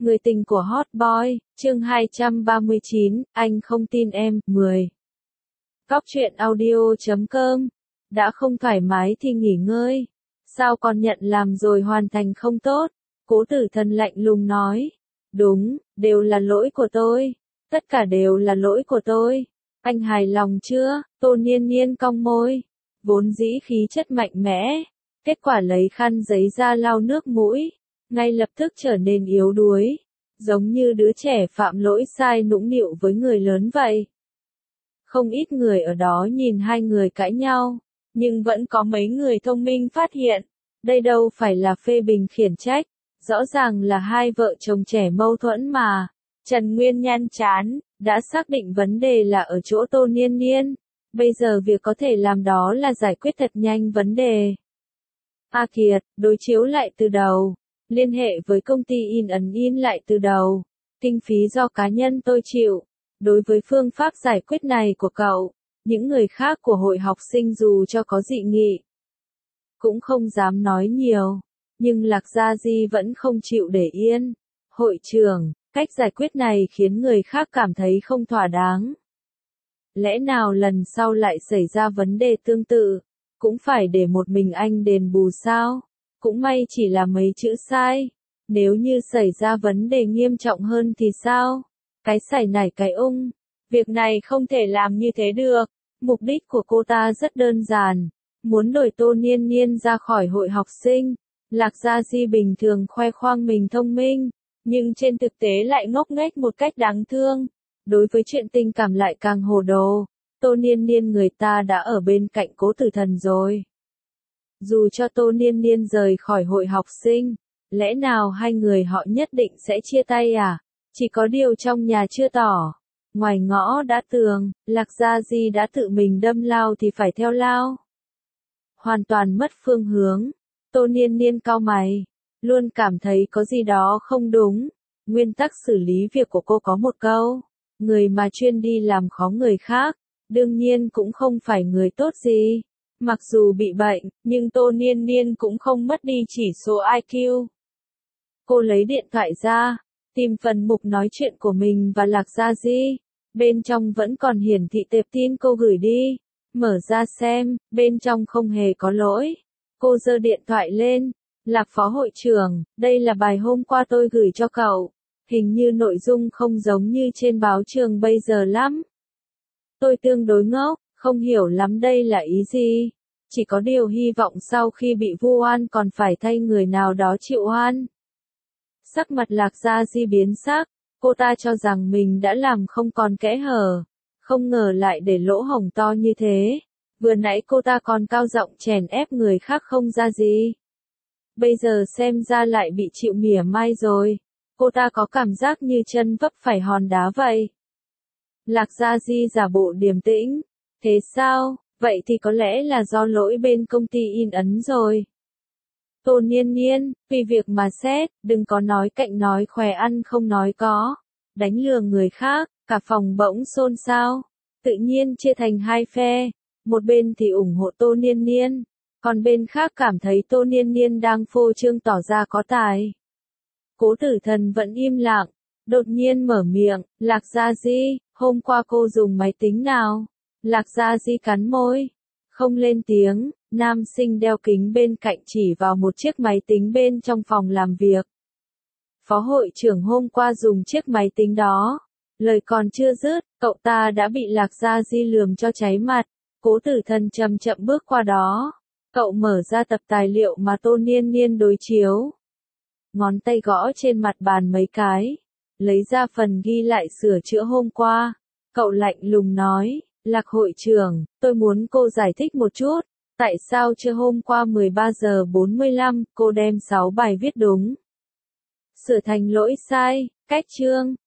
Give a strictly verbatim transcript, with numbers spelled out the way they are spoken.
Người tình của Hot Boy, chương hai trăm ba mươi chín, anh không tin em, mười. Cóc truyện audio chấm com. Đã không thoải mái thì nghỉ ngơi. Sao còn nhận làm rồi hoàn thành không tốt? Cố Tử Thần lạnh lùng nói. Đúng, đều là lỗi của tôi. Tất cả đều là lỗi của tôi. Anh hài lòng chưa? Tô Niên Niên cong môi. Vốn dĩ khí chất mạnh mẽ. Kết quả lấy khăn giấy ra lau nước mũi. Ngay lập tức trở nên yếu đuối. Giống như đứa trẻ phạm lỗi sai nũng nịu với người lớn vậy. Không ít người ở đó nhìn hai người cãi nhau. Nhưng vẫn có mấy người thông minh phát hiện. Đây đâu phải là phê bình khiển trách. Rõ ràng là hai vợ chồng trẻ mâu thuẫn mà. Trần Nguyên nhăn chán, đã xác định vấn đề là ở chỗ Tô Niên Niên. Bây giờ việc có thể làm đó là giải quyết thật nhanh vấn đề. A Kiệt, đối chiếu lại từ đầu. Liên hệ với công ty in ấn in lại từ đầu. Kinh phí do cá nhân tôi chịu. Đối với phương pháp giải quyết này của cậu, những người khác của hội học sinh dù cho có dị nghị, cũng không dám nói nhiều. Nhưng Lạc Gia Di vẫn không chịu để yên. Hội trưởng, cách giải quyết này khiến người khác cảm thấy không thỏa đáng. Lẽ nào lần sau lại xảy ra vấn đề tương tự, cũng phải để một mình anh đền bù sao? Cũng may chỉ là mấy chữ sai. Nếu như xảy ra vấn đề nghiêm trọng hơn thì sao? Cái sảy nảy cái ung. Việc này không thể làm như thế được. Mục đích của cô ta rất đơn giản. Muốn đuổi Tô Niên Niên ra khỏi hội học sinh. Lạc Gia Di bình thường khoe khoang mình thông minh. Nhưng trên thực tế lại ngốc nghếch một cách đáng thương. Đối với chuyện tình cảm lại càng hồ đồ. Tô Niên Niên người ta đã ở bên cạnh Cố Tử Thần rồi. Dù cho Tô Niên Niên rời khỏi hội học sinh, lẽ nào hai người họ nhất định sẽ chia tay à? Chỉ có điều trong nhà chưa tỏ. Ngoài ngõ đã tường, Lạc Gia Di đã tự mình đâm lao thì phải theo lao. Hoàn toàn mất phương hướng. Tô Niên Niên cau mày. Luôn cảm thấy có gì đó không đúng. Nguyên tắc xử lý việc của cô có một câu. Người mà chuyên đi làm khó người khác, đương nhiên cũng không phải người tốt gì. Mặc dù bị bệnh, nhưng Tô Niên Niên cũng không mất đi chỉ số i kiu. Cô lấy điện thoại ra, tìm phần mục nói chuyện của mình và Lạc Gia Di. Bên trong vẫn còn hiển thị tệp tin cô gửi đi. Mở ra xem, bên trong không hề có lỗi. Cô giơ điện thoại lên. Lạc phó hội trưởng, đây là bài hôm qua tôi gửi cho cậu. Hình như nội dung không giống như trên báo trường bây giờ lắm. Tôi tương đối ngốc, không hiểu lắm đây là ý gì. Chỉ có điều hy vọng sau khi bị vu oan còn phải thay người nào đó chịu oan. Sắc mặt Lạc Gia Di biến sắc, cô ta cho rằng mình đã làm không còn kẽ hở. Không ngờ lại để lỗ hổng to như thế. Vừa nãy cô ta còn cao giọng chèn ép người khác không ra gì. Bây giờ xem ra lại bị chịu mỉa mai rồi. Cô ta có cảm giác như chân vấp phải hòn đá vậy. Lạc Gia Di giả bộ điềm tĩnh. Thế sao? Vậy thì có lẽ là do lỗi bên công ty in ấn rồi. Tô Niên Niên, vì việc mà xét, đừng có nói cạnh nói khỏe ăn không nói có. Đánh lừa người khác, cả phòng bỗng xôn xao. Tự nhiên chia thành hai phe. Một bên thì ủng hộ Tô Niên Niên. Còn bên khác cảm thấy Tô Niên Niên đang phô trương tỏ ra có tài. Cố Tử Thần vẫn im lặng. Đột nhiên mở miệng, Lạc Gia Di, hôm qua cô dùng máy tính nào? Lạc Gia Di cắn môi. Không lên tiếng, nam sinh đeo kính bên cạnh chỉ vào một chiếc máy tính bên trong phòng làm việc. Phó hội trưởng hôm qua dùng chiếc máy tính đó. Lời còn chưa dứt, cậu ta đã bị Lạc Gia Di lườm cho cháy mặt. Cố Tử Thần chậm chậm bước qua đó. Cậu mở ra tập tài liệu mà Tô Niên Niên đối chiếu. Ngón tay gõ trên mặt bàn mấy cái. Lấy ra phần ghi lại sửa chữa hôm qua. Cậu lạnh lùng nói, Lạc hội trưởng, tôi muốn cô giải thích một chút. Tại sao chưa hôm qua mười ba giờ bốn mươi lăm, cô đem sáu bài viết đúng sửa thành lỗi sai, cách chương,